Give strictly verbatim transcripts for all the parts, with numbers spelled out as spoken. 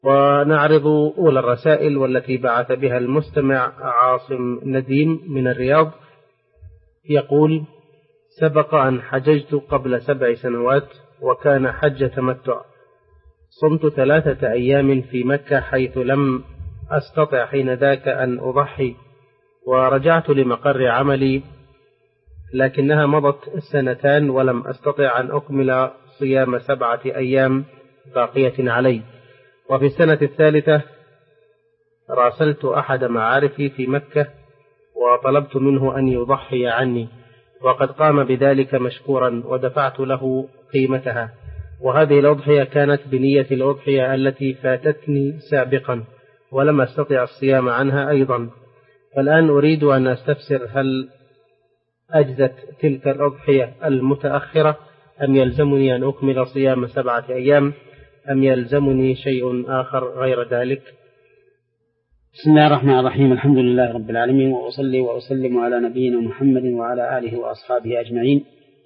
ونعرض أولى الرسائل والتي بعث بها المستمع عاصم نديم من الرياض. يقول: سبق أن حججت قبل سبع سنوات وكان حج تمتع. صمت ثلاثة أيام في مكة حيث لم أستطع حين ذاك أن أضحي، ورجعت لمقر عملي لكنها مضت سنتان ولم أستطع أن أكمل صيام سبعة أيام باقية علي. وفي السنة الثالثة راسلت أحد معارفي في مكة وطلبت منه أن يضحي عني، وقد قام بذلك مشكورا ودفعت له قيمتها، وهذه الأضحية كانت بنية الأضحية التي فاتتني سابقا ولم أستطع الصيام عنها أيضا. فالآن أريد أن أستفسر هل أجزت تلك الأضحية المتأخرة أم يلزمني أن أكمل صيام سبعة أيام أم يلزمني شيء آخر غير ذلك؟ بسم الله الرحمن الرحيم. الحمد لله رب العالمين، وأصلي وأسلم على نبينا محمد وعلى آله وأصحابه أجمعين.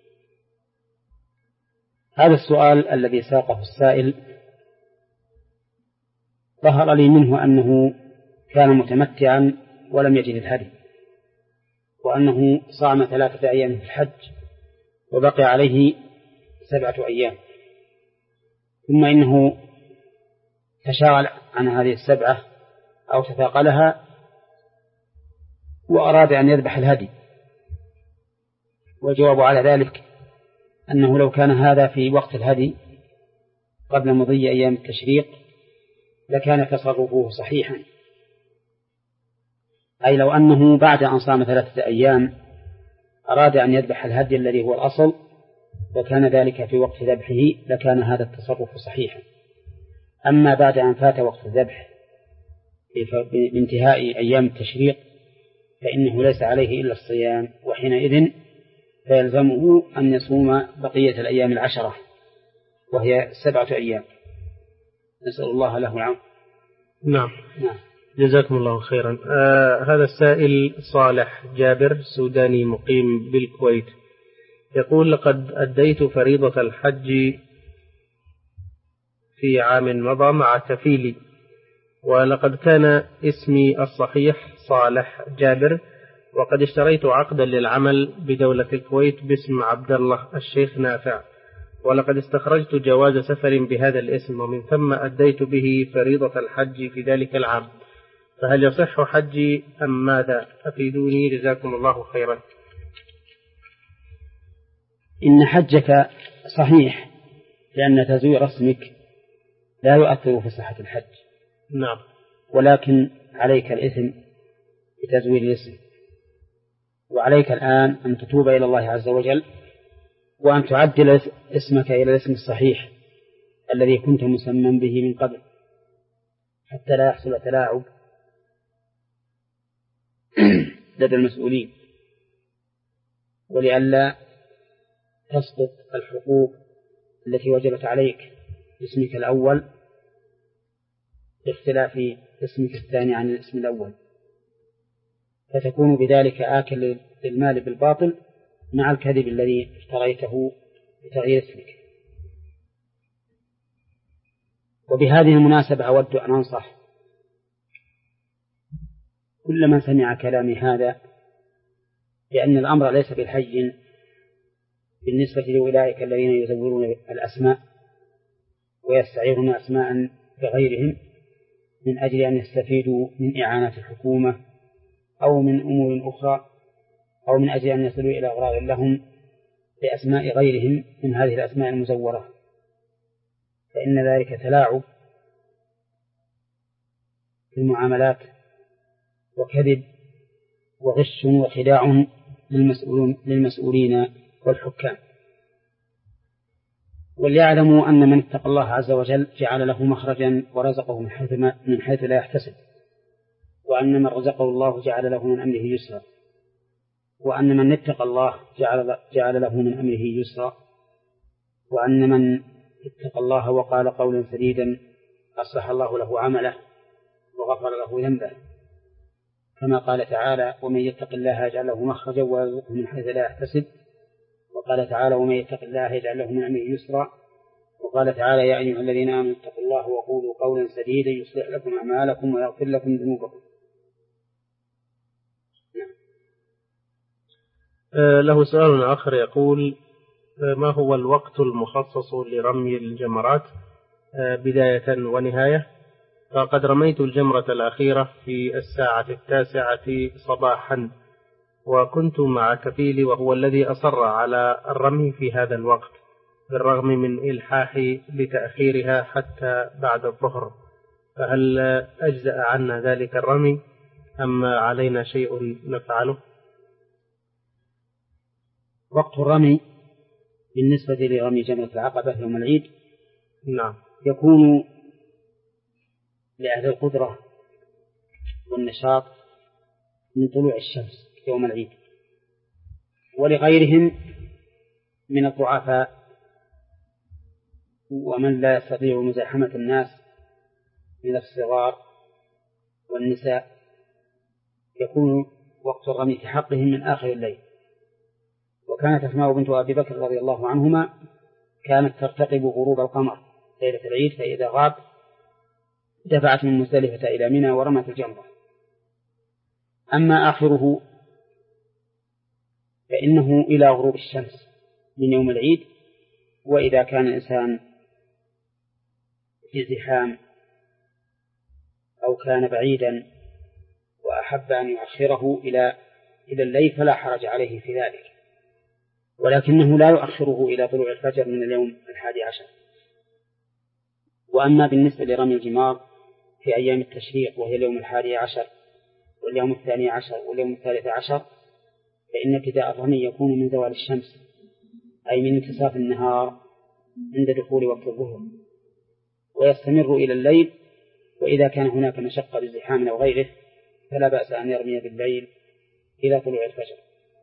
هذا السؤال الذي ساقه السائل ظهر لي منه أنه كان متمتعا ولم يجد الهدي، وأنه صام ثلاثة أيام في الحج وبقي عليه سبعة أيام، ثم إنه تشاغل عن هذه السبعة أو تثاقلها وأراد أن يذبح الهدي. والجواب على ذلك أنه لو كان هذا في وقت الهدي قبل مضي أيام التشريق لكان تصرفه صحيحا، أي لو أنه بعد أن صام ثلاثة أيام أراد أن يذبح الهدي الذي هو الأصل وكان ذلك في وقت ذبحه لكان هذا التصرف صحيحا. أما بعد أن فات وقت الذبح بانتهاء أيام التشريق فإنه ليس عليه إلا الصيام، وحينئذ فيلزمه أن يصوم بقية الأيام العشرة وهي سبعة أيام. نسأل الله له العون. نعم. نعم. جزاكم الله خيرا. آه هذا السائل صالح جابر سوداني مقيم بالكويت يقول: لقد أديت فريضة الحج في عام مضى مع كفيلي، ولقد كان اسمي الصحيح صالح جابر، وقد اشتريت عقدا للعمل بدولة الكويت باسم عبد الله الشيخ نافع، ولقد استخرجت جواز سفر بهذا الاسم، ومن ثم أديت به فريضة الحج في ذلك العام، فهل يصح حجي أم ماذا؟ أفيدوني جزاكم الله خيرا. إن حجك صحيح لأن تزوير اسمك لا يؤثر في صحة الحج. نعم. ولكن عليك الإثم بتزوير الاسم، وعليك الآن أن تتوب إلى الله عز وجل وأن تعدل اسمك إلى الاسم الصحيح الذي كنت مسمى به من قبل حتى لا يحصل تلاعب لدى المسؤولين، ولئلا تسقط الحقوق التي وجبت عليك باسمك الأول باختلاف اسمك الثاني عن الاسم الأول، فتكون بذلك آكل للمال بالباطل مع الكذب الذي اشتريته بتغيير اسمك. وبهذه المناسبة أود أن أنصح كل من سمع كلامي هذا لأن الأمر ليس بالحج بالنسبة لأولئك الذين يزورون الأسماء ويستعيرون أسماء بغيرهم من أجل أن يستفيدوا من إعانات الحكومة أو من أمور أخرى، أو من أجل أن يصلوا إلى أغراض لهم بأسماء غيرهم من هذه الأسماء المزورة، فإن ذلك تلاعب في المعاملات وكذب وغش وخداع للمسؤولين والحكام. وليعلموا أن من اتقى الله عز وجل جعل له مخرجا ورزقه من حيث, من حيث لا يحتسب، وأن من رزقه الله جعل له من أمره يسرا، وأن من اتقى الله جعل, جعل له من أمره يسرا، وأن من اتقى الله وقال قولا سديدا أصلح الله له عمله وغفر له ذنبه، كما قال تعالى: ومن يتق الله يجعل له مخرجا ويرزقه من حيث لا يحتسب، وقال تعالى: ومن يتق الله يجعل له من أمره يسرا وقال تعالى يا أيها الذين آمنوا اتقوا الله وقولوا قولا سديدا يصلح لكم أعمالكم ويغفر لكم ذنوبكم. له سؤال آخر يقول ما هو الوقت المخصص لرمي الجمرات بداية ونهاية؟ فقد رميت الجمرة الأخيرة في الساعة التاسعة صباحا، وكنت مع كفيلي وهو الذي أصر على الرمي في هذا الوقت بالرغم من إلحاحي لتأخيرها حتى بعد الظهر، فهل أجزأ عنا ذلك الرمي أم علينا شيء نفعله؟ وقت الرمي بالنسبة لرمي جمرة العقبة يوم العيد نعم يكون لأهل القدرة والنشاط من طلوع الشمس يوم العيد، ولغيرهم من الضعفاء ومن لا يستطيع مزاحمة الناس من الصغار والنساء يكون وقت الرمي في حقهم من آخر الليل. وكانت أسماء بنت أبي بكر رضي الله عنهما كانت ترتقب غروب القمر ليلة العيد، فإذا غاب دفعت من مزدلفة إلى منى ورمت الجمرة. أما آخره فإنه إلى غروب الشمس من يوم العيد، وإذا كان الإنسان في زحام أو كان بعيدا وأحب أن يؤخره إلى إلى الليل فلا حرج عليه في ذلك، ولكنه لا يؤخره إلى طلوع الفجر من اليوم الحادي عشر. وأما بالنسبة لرمي الجمار في أيام التشريق وهي اليوم الحادي عشر واليوم الثاني عشر واليوم الثالث عشر، فإن ابتداء الرمي يكون من زوال الشمس أي من انتصاف النهار عند دخول وقت الظهر، ويستمر إلى الليل. وإذا كان هناك مشقة بزحام أو غيره فلا بأس أن يرمي بالليل إلى طلوع الفجر.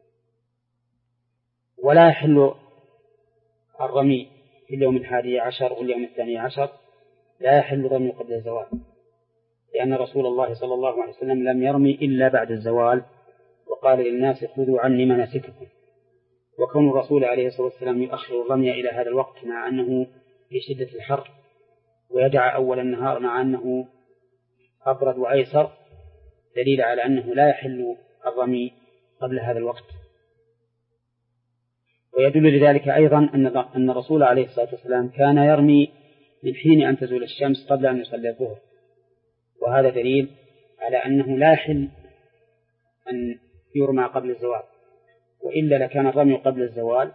ولا يحل الرمي في اليوم الحادي عشر واليوم الثاني عشر، لا يحل الرمي قبل الزوال، لأن رسول الله صلى الله عليه وسلم لم يرمي إلا بعد الزوال، وقال للناس خذوا عني مناسككم. وكون الرسول عليه الصلاة والسلام يؤخر الرمي إلى هذا الوقت مع أنه في شدة الحر، ويدع أول النهار مع أنه أبرد وأيسر، دليل على أنه لا يحل الرمي قبل هذا الوقت. ويدل لذلك أيضا أن الرسول عليه الصلاة والسلام كان يرمي من حين أن تزول الشمس قبل أن يصلي الظهر، وهذا دليل على أنه لا يحل أن يرمى قبل الزوال، وإلا لكان الرمي قبل الزوال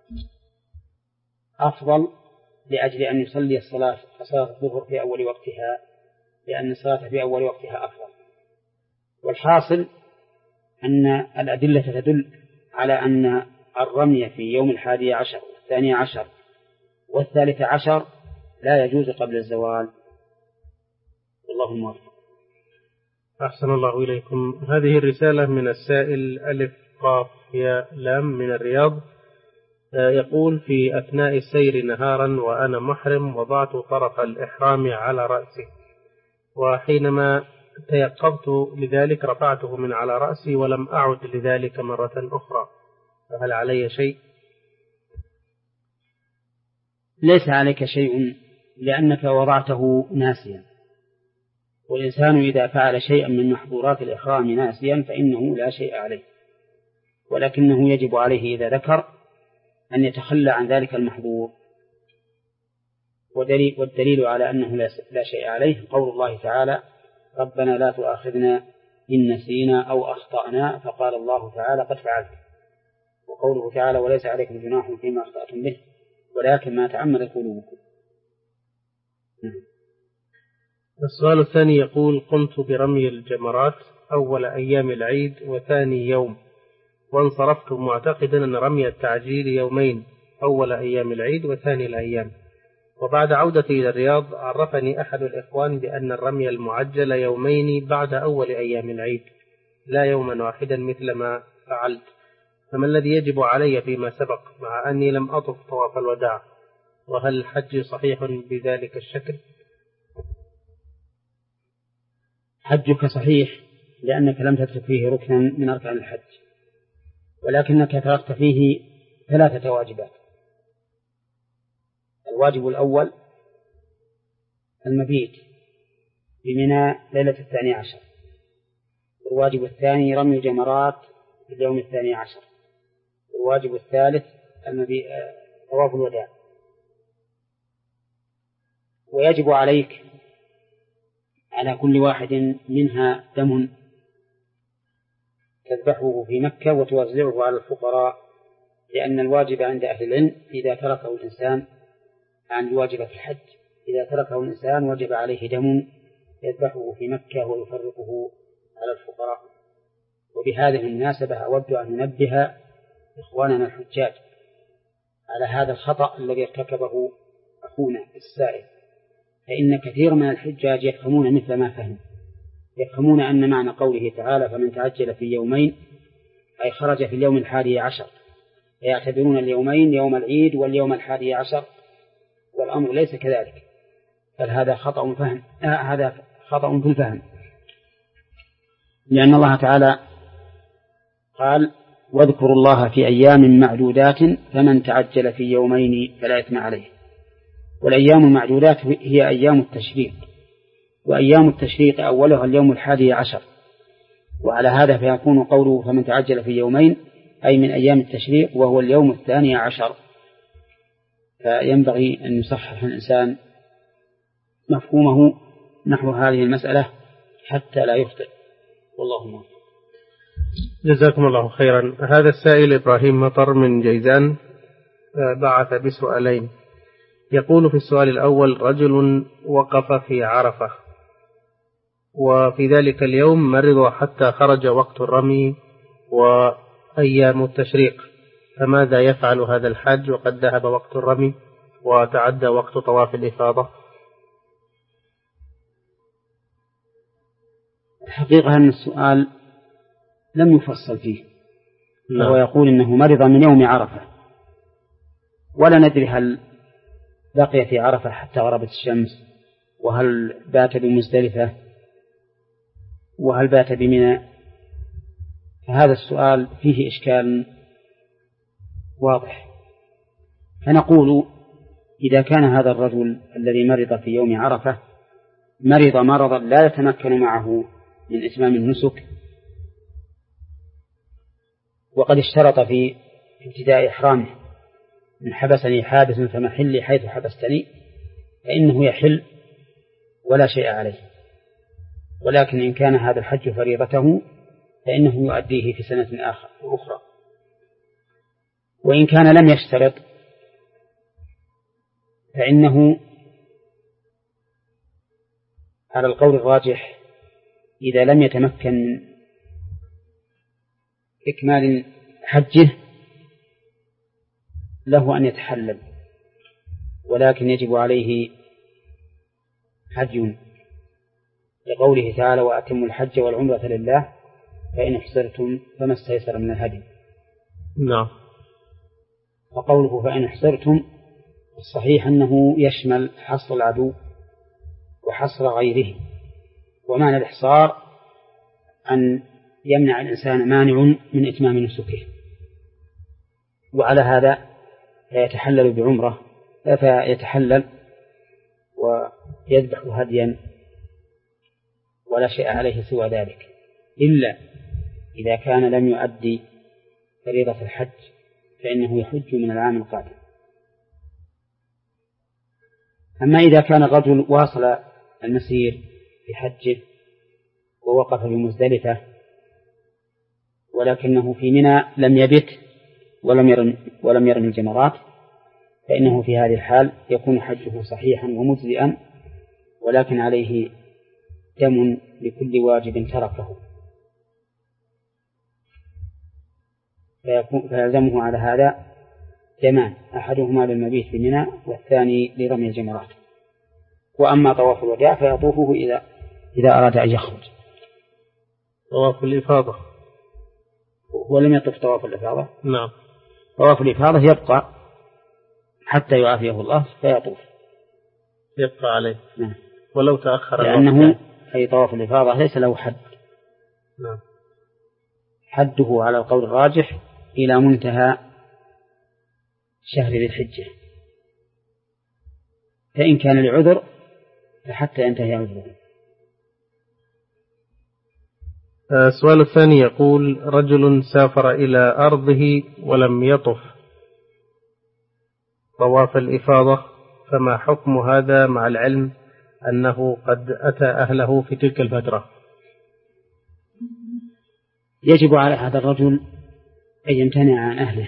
أفضل لأجل أن يصلي الصلاة صلاة الظهر في أول وقتها، لأن الصلاة في أول وقتها أفضل. والحاصل أن الأدلة تدل على أن الرمي في يوم الحادي عشر والثاني عشر والثالث عشر لا يجوز قبل الزوال، والله موفق. أحسن الله إليكم. هذه الرسالة من السائل ألف قاف يا لام من الرياض، يقول في أثناء السير نهارا وأنا محرم وضعت طرف الإحرام على رأسي، وحينما تيقظت لذلك رفعته من على رأسي ولم أعد لذلك مرة أخرى، فهل علي شيء؟ ليس عليك شيء، لأنك وضعته ناسيا، والإنسان إذا فعل شيئا من محظورات الإحرام ناسيا فإنه لا شيء عليه، ولكنه يجب عليه إذا ذكر أن يتخلى عن ذلك المحظور. ودليل والدليل على أنه لا شيء عليه قول الله تعالى ربنا لا تؤاخذنا إن نسينا أو أخطأنا، فقال الله تعالى قد فعلت. وقوله تعالى وليس عليكم جناح فيما أخطأتم به ولكن ما تعمدت قلوبكم. السؤال الثاني يقول قمت برمي الجمرات أول أيام العيد وثاني يوم، وانصرفت معتقدا أن رمي التعجيل يومين أول أيام العيد وثاني الأيام، وبعد عودتي إلى الرياض عرفني أحد الإخوان بأن الرمي المعجل يومين بعد أول أيام العيد لا يوما واحدا مثل ما فعلت، فما الذي يجب علي فيما سبق مع أني لم أطف طواف الوداع؟ وهل الحج صحيح بذلك الشكل؟ حجك صحيح لأنك لم تترك فيه ركنا من أركان الحج، ولكنك تركت فيه ثلاثة واجبات. الواجب الأول المبيت بمنى ليلة الثاني عشر، والواجب الثاني رمي جمرات في اليوم الثاني عشر، والواجب الثالث طواف الوداع. ويجب عليك على كل واحد منها دم تذبحه في مكة وتوزعه على الفقراء، لأن الواجب عند أهل العلم إذا تركه الإنسان عن الواجب في الحج، إذا تركه الإنسان وجب عليه دم يذبحه في مكة ويفرقه على الفقراء. وبهذه المناسبة أود أن ننبه إخواننا الحجاج على هذا الخطأ الذي ارتكبه أخونا السائل، فإن كثير من الحجاج يفهمون مثل ما فهم، يفهمون أن معنى قوله تعالى فمن تعجل في يومين أي خرج في اليوم الحادي عشر، فيعتبرون اليومين يوم العيد واليوم الحادي عشر، والأمر ليس كذلك، بل هذا خطأ فهم آه هذا خطأ في الفهم، لأن الله تعالى قال واذكروا الله في أيام معدودات فمن تعجل في يومين فلا إثم عليه. والأيام المعدودات هي أيام التشريق، وأيام التشريق أولها اليوم الحادي عشر، وعلى هذا فيكون قوله فمن تعجل في يومين أي من أيام التشريق وهو اليوم الثاني عشر. فينبغي أن يصحح الإنسان مفهومه نحو هذه المسألة حتى لا يخطئ، والله موفق. جزاكم الله خيرا. هذا السائل إبراهيم مطر من جيزان بعث بسؤالين. يقول في السؤال الأول: رجل وقف في عرفة وفي ذلك اليوم مرض حتى خرج وقت الرمي وأيام التشريق، فماذا يفعل هذا الحاج وقد ذهب وقت الرمي وتعدى وقت طواف الإفاضة؟ الحقيقة أن السؤال لم يفصل فيه، وهو يقول إنه مرض من يوم عرفة، ولا ندري هل بقي في عرفة حتى غربت الشمس، وهل بات بمزدلفة، وهل بات بمنى. فهذا السؤال فيه إشكال واضح. فنقول إذا كان هذا الرجل الذي مرض في يوم عرفة مرض مرضا لا يتمكن معه من إتمام النسك، وقد اشترط في ابتداء إحرامه من حبسني حابس فمحلي حيث حبستني، فإنه يحل ولا شيء عليه. ولكن إن كان هذا الحج فريضته فإنه يؤديه في سنة آخر أخرى. وإن كان لم يشترط فإنه على القول الراجح إذا لم يتمكن من إكمال حجه له أن يتحلل، ولكن يجب عليه حج، لقوله تعالى وأتموا الحج والعمرة لله فإن احصرتم فما استيسر من الهدي. نعم. وقوله فإن احصرتم الصحيح أنه يشمل حصر العدو وحصر غيره، ومعنى الإحصار أن يمنع الإنسان مانع من إتمام نسكه. وعلى هذا فيتحلل بعمرة، فيتحلل ويذبح هديا ولا شيء عليه سوى ذلك، إلا إذا كان لم يؤدي فريضة الحج فإنه يحج من العام القادم. أما إذا كان الرجل واصل المسير في حجه ووقف بمزدلفة ولكنه في منى لم يبت ولم يرم ولم يرمي الجمرات، فإنه في هذه الحال يكون حجه صحيحا ومجزئا، ولكن عليه دم لكل واجب تركه، فيلزمه على هذا دمان، أحدهما للمبيت بمنى والثاني لرمي الجمرات. وأما طواف الوداع فيطوفه إذا إذا أراد أن يخرج. طواف الإفاضة ولم يطف طواف الإفاضة. نعم. طواف الإفاضة يبقى حتى يعافيه الله فيطوف، يبقى عليه. نعم. ولو تأخر لأنه أي طواف الإفاضة ليس له حد. نعم. حده على القول الراجح إلى منتهى شهر ذي الحجة، فإن كان لعذر فحتى ينتهي عذره. السؤال الثاني يقول: رجل سافر إلى أرضه ولم يطف طواف الإفاضة، فما حكم هذا مع العلم أنه قد أتى أهله في تلك الفترة؟ يجب على هذا الرجل أن يمتنع عن أهله،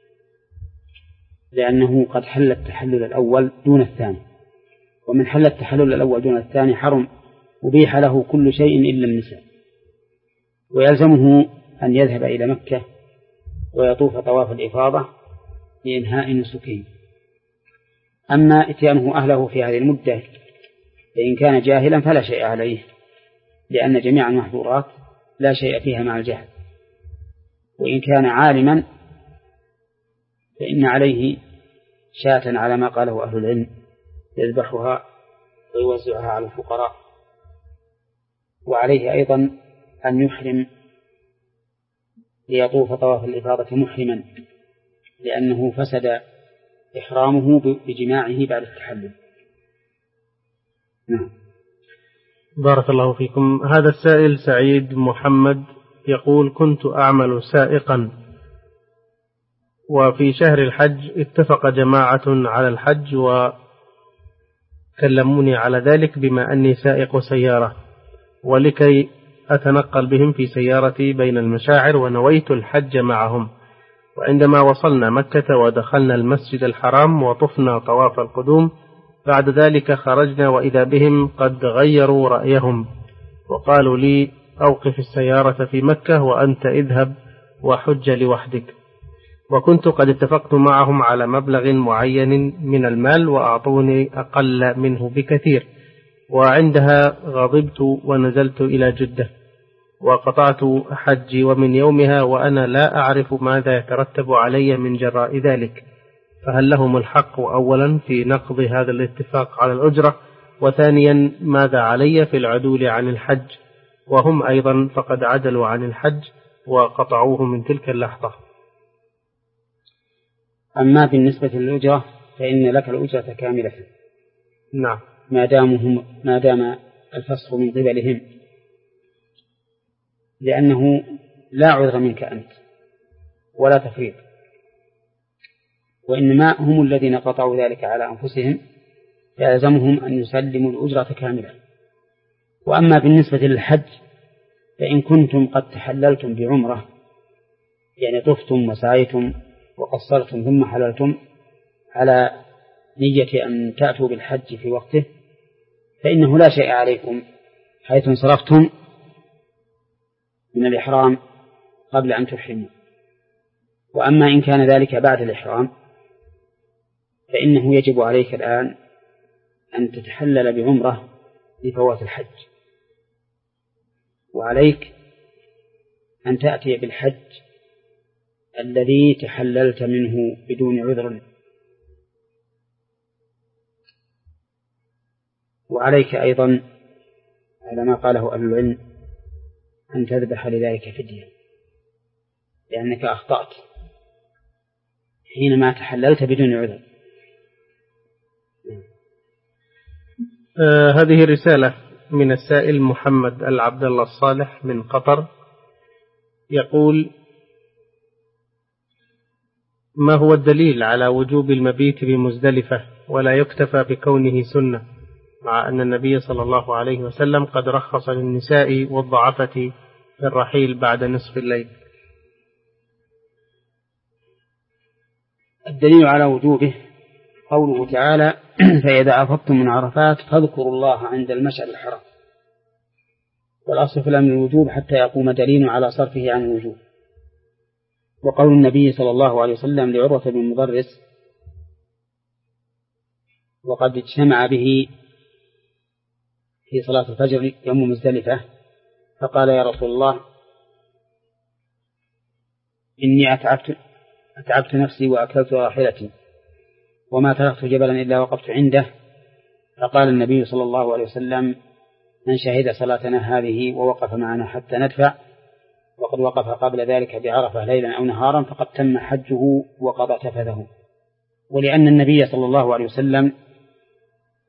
لأنه قد حل التحلل الأول دون الثاني، ومن حل التحلل الأول دون الثاني حرم أبيح له كل شيء إلا النساء، ويلزمه أن يذهب إلى مكة ويطوف طواف الإفاضة لإنهاء نسكه. أما إتيانه أهله في هذه المدة فإن كان جاهلا فلا شيء عليه، لأن جميع المحظورات لا شيء فيها مع الجهل. وإن كان عالما فإن عليه شاة على ما قاله أهل العلم يذبحها ويوزعها على الفقراء، وعليه أيضا أن يحرم ليطوف طواف الإفاضة محرما، لأنه فسد إحرامه بجماعه بعد التحلل. نعم. بارك الله فيكم. هذا السائل سعيد محمد يقول: كنت أعمل سائقا، وفي شهر الحج اتفق جماعة على الحج وكلموني على ذلك بما أني سائق سيارة، ولكي أتنقل بهم في سيارتي بين المشاعر، ونويت الحج معهم. وعندما وصلنا مكة ودخلنا المسجد الحرام وطفنا طواف القدوم، بعد ذلك خرجنا وإذا بهم قد غيروا رأيهم وقالوا لي: أوقف السيارة في مكة وأنت اذهب وحج لوحدك. وكنت قد اتفقت معهم على مبلغ معين من المال وأعطوني أقل منه بكثير، وعندها غضبت ونزلت إلى جدة وقطعت حجي، ومن يومها وأنا لا أعرف ماذا يترتب علي من جراء ذلك، فهل لهم الحق أولا في نقض هذا الاتفاق على الأجرة؟ وثانيا ماذا علي في العدول عن الحج؟ وهم أيضا فقد عدلوا عن الحج وقطعوه من تلك اللحظة. أما بالنسبة للأجرة فإن لك الأجرة كاملة. نعم. ما دامهم ما دام الفسخ من قبلهم، لأنه لا عذر منك أنت ولا تفريط، وإنما هم الذين قطعوا ذلك على أنفسهم، فيلزمهم أن يسلموا الأجرة كاملة. وأما بالنسبة للحج فإن كنتم قد تحللتم بعمرة، يعني طفتم وسعيتم وقصرتم ثم حللتم على نية أن تأتوا بالحج في وقته، فإنه لا شيء عليكم حيث انصرفتم من الإحرام قبل أن تحرموا. وأما إن كان ذلك بعد الإحرام فإنه يجب عليك الآن أن تتحلل بعمرة لفوات الحج، وعليك أن تأتي بالحج الذي تحللت منه بدون عذر، وعليك أيضا على ما قاله أهل العلم أن تذبح لذلك فدية، لأنك أخطأت حينما تحللت بدون عذر. آه هذه رسالة من السائل محمد العبد الله الصالح من قطر، يقول: ما هو الدليل على وجوب المبيت بمزدلفة ولا يكتفى بكونه سنة، مع أن النبي صلى الله عليه وسلم قد رخص للنساء والضعفة في الرحيل بعد نصف الليل؟ الدليل على وجوبه قوله تعالى: فإذا أفضتم من عرفات فاذكروا الله عند المشعر الحرام. والأصل في الأمر الوجوب حتى يقوم دليل على صرفه عن الوجوب. وقول النبي صلى الله عليه وسلم لعروة بن مضرس وقد اجتمع به في صلاة الفجر يوم مزدلفة، فقال: يا رسول الله، إني أتعبت, أتعبت نفسي وأكلت راحلتي وما تركت جبلا إلا وقفت عنده. فقال النبي صلى الله عليه وسلم: من شهد صلاتنا هذه ووقف معنا حتى ندفع وقد وقف قبل ذلك بعرفة ليلا أو نهارا فقد تم حجه وقضى تفثه. ولأن النبي صلى الله عليه وسلم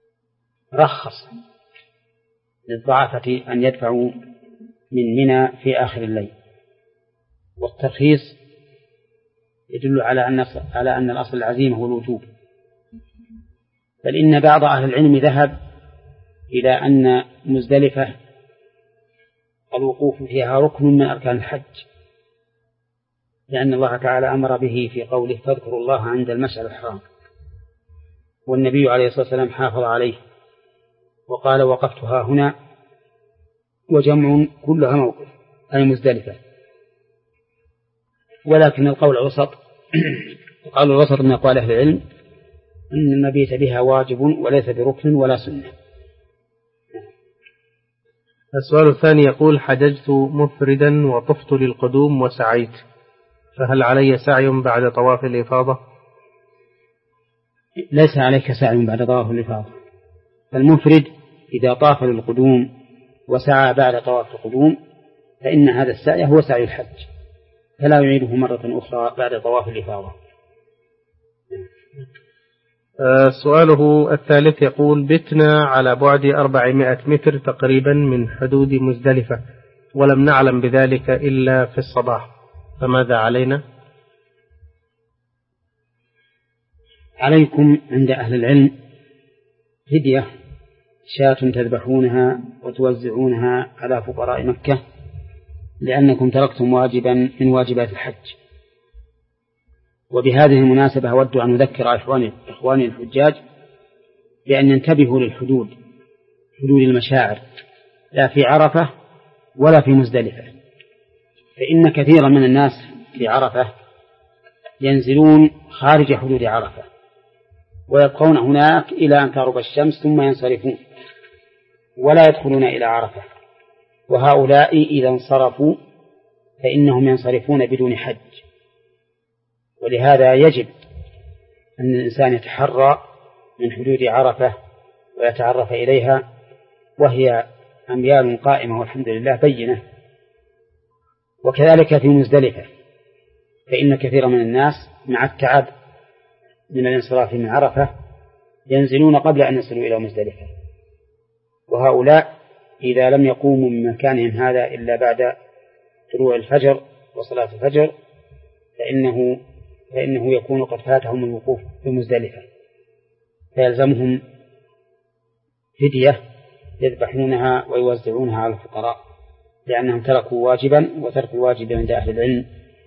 رخص للضعفة أن يدفعوا من منى في آخر الليل، والترخيص يدل على أن على أن الأصل العزيمة هو الوجوب، بل إن بعض أهل العلم ذهب إلى أن مزدلفة الوقوف فيها ركن من أركان الحج، لأن الله تعالى أمر به في قوله فاذكروا الله عند المشعر الحرام، والنبي عليه الصلاة والسلام حافظ عليه وقال وقفتها هنا، وجمع كلها موقف أي مزدلفة. ولكن القول الوسط القول الوسط من أقوال أهل العلم أن المبيت بها واجب وليس بركن ولا سنة. السؤال الثاني يقول حججت مفردا وطفت للقدوم وسعيت، فهل علي سعي بعد طواف الإفاضة؟ ليس عليك سعي بعد طواف الإفاضة، فالمفرد إذا طاف للقدوم وسعى بعد طواف القدوم فإن هذا السعي هو سعي الحج، فلا يعيده مرة أخرى بعد طواف الإفاضة. سؤاله الثالث يقول بتنا على بعد أربعمائة متر تقريبا من حدود مزدلفة، ولم نعلم بذلك إلا في الصباح، فماذا علينا؟ عليكم عند أهل العلم فدية شاة تذبحونها وتوزعونها على فقراء مكة، لأنكم تركتم واجبا من واجبات الحج. وبهذه المناسبة أود أن أذكر إخواني الحجاج بأن ينتبهوا للحدود، حدود المشاعر، لا في عرفة ولا في مزدلفة، فإن كثيرا من الناس في عرفة ينزلون خارج حدود عرفة ويبقون هناك إلى أن تغرب الشمس ثم ينصرفون ولا يدخلون إلى عرفة، وهؤلاء إذا انصرفوا فإنهم ينصرفون بدون حج. ولهذا يجب أن الإنسان يتحرى من حدود عرفة ويتعرف إليها، وهي أميال قائمة والحمد لله بينة. وكذلك في مزدلفة، فإن كثير من الناس مع التعب من الانصراف من عرفة ينزلون قبل أن يصلوا إلى مزدلفة، وهؤلاء إذا لم يقوموا من مكانهم هذا إلا بعد طلوع الفجر وصلاة الفجر فإنه فإنه يكون قد فاتهم الوقوف في مزدلفة، فيلزمهم فدية يذبحونها ويوزعونها على الفقراء، لأنهم تركوا واجبا، وترك الواجب عند أهل العلم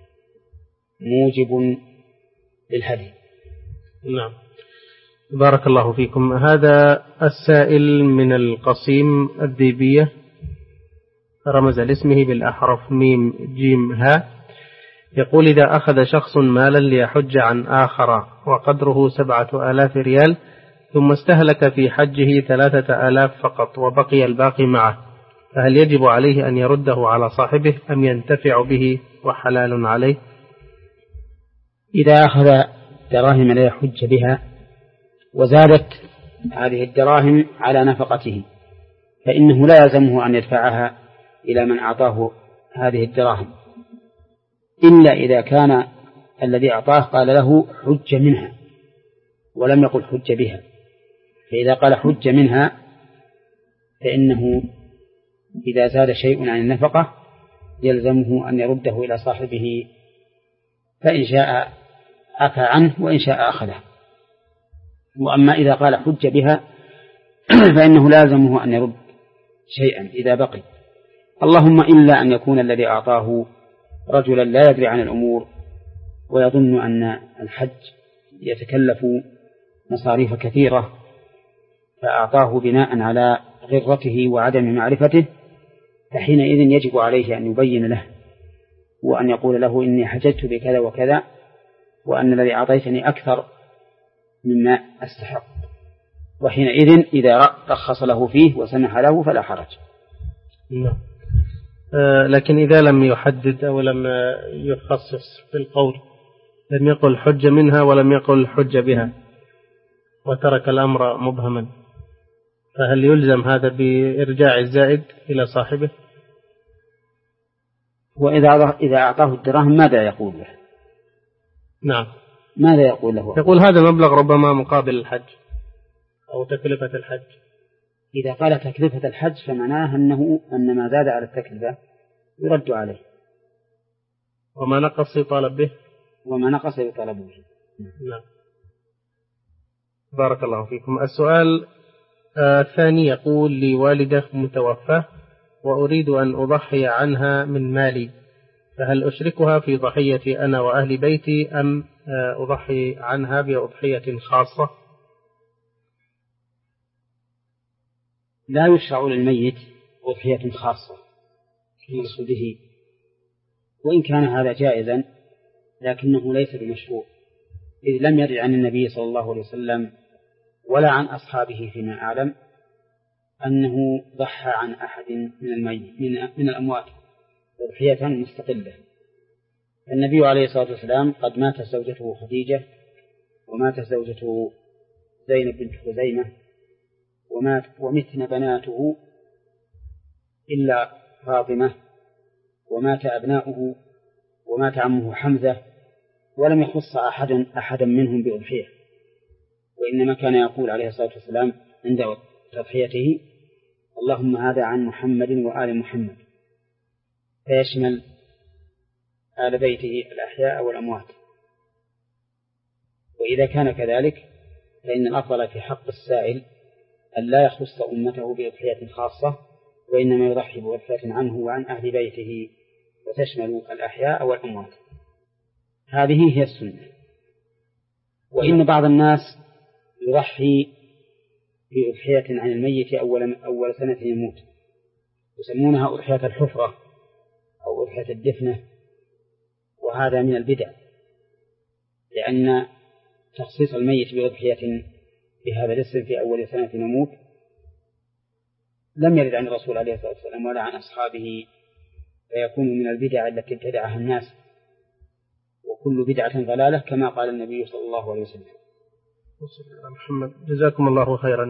موجب للهدي. نعم، بارك الله فيكم. هذا السائل من القصيم الديبية رمز لاسمه بالأحرف ميم جيم ها، يقول إذا أخذ شخص مالا ليحج عن آخر وقدره سبعة آلاف ريال، ثم استهلك في حجه ثلاثة آلاف فقط وبقي الباقي معه، فهل يجب عليه أن يرده على صاحبه أم ينتفع به وحلال عليه؟ إذا أخذ دراهم ليحج بها وزادت هذه الدراهم على نفقته فإنه لا يلزمه أن يدفعها إلى من أعطاه هذه الدراهم، إلا إذا كان الذي أعطاه قال له حج منها ولم يقل حج بها. فإذا قال حج منها فإنه إذا زاد شيء عن النفقة يلزمه أن يرده إلى صاحبه، فإن شاء عفى عنه وإن شاء أخذه. وأما إذا قال حج بها فإنه لازمه أن يرد شيئا إذا بقي، اللهم إلا أن يكون الذي أعطاه رجلا لا يدري عن الأمور ويظن أن الحج يتكلف مصاريف كثيرة فأعطاه بناء على غرته وعدم معرفته، فحينئذ يجب عليه أن يبين له وأن يقول له إني حججت بكذا وكذا، وأن الذي أعطيتني أكثر مما أستحق، وحينئذ إذا رخص له فيه وسمح له فلا حرج. نعم. آه لكن إذا لم يحدد أو لم يخصص في القول، لم يقل حج منها ولم يقل حج بها وترك الأمر مبهما، فهل يلزم هذا بإرجاع الزائد إلى صاحبه؟ وإذا إذا أعطاه الدراهم ماذا يقول له؟ نعم، ماذا يقول له؟ يقول هذا مبلغ ربما مقابل الحج أو تكلفة الحج. إذا قال تكلفة الحج فمعناه أنه أن ما زاد على التكلفة يرد عليه، وما نقص يطالب به، وما نقص يطالب به. نعم. بارك الله فيكم. السؤال الثاني آه يقول لي والدة متوفاة وأريد أن أضحي عنها من مالي، فهل أشركها في ضحيتي أنا وأهل بيتي أم آه أضحي عنها بأضحية خاصة؟ لا يشرع للميت أضحية خاصة في مسجده، وإن كان هذا جائزا لكنه ليس بمشروع، إذ لم يرد عن النبي صلى الله عليه وسلم ولا عن أصحابه فيما أعلم أنه ضحى عن أحد من الميت من, من الأموات أضحية مستقلة. النبي عليه الصلاة والسلام قد مات زوجته خديجة، ومات زوجته زينب بنت خزيمة، ومات ومتن بناته إلا فاطمة، ومات أبناؤه، ومات عمه حمزة، ولم يخص أحد أحدا منهم بأضحية، وإنما كان يقول عليه الصلاة والسلام عند تضحيته: اللهم هذا عن محمد وآل محمد، فيشمل آل بيته الأحياء والأموات. وإذا كان كذلك فإن الأفضل في حق السائل أن لا يخص أمته بأضحية خاصة، وإنما يضحي بأضحية عنه وعن أهل بيته وتشمل الأحياء والأموات. هذه هي السنة. وإن بعض الناس يضحي بأضحية عن الميت أول أول سنة يموت، يسمونها أضحية الحفرة أو أضحية الدفنة، وهذا من البدع، لأن تخصيص الميت بأضحية بهذا الاسم في أول سنة يموت لم يرد عن الرسول عليه الصلاة والسلام ولا عن أصحابه، فيكون من البدع التي ابتدعها الناس، وكل بدعة ضلالة كما قال النبي صلى الله عليه وسلم. محمد، جزاكم الله خيرا.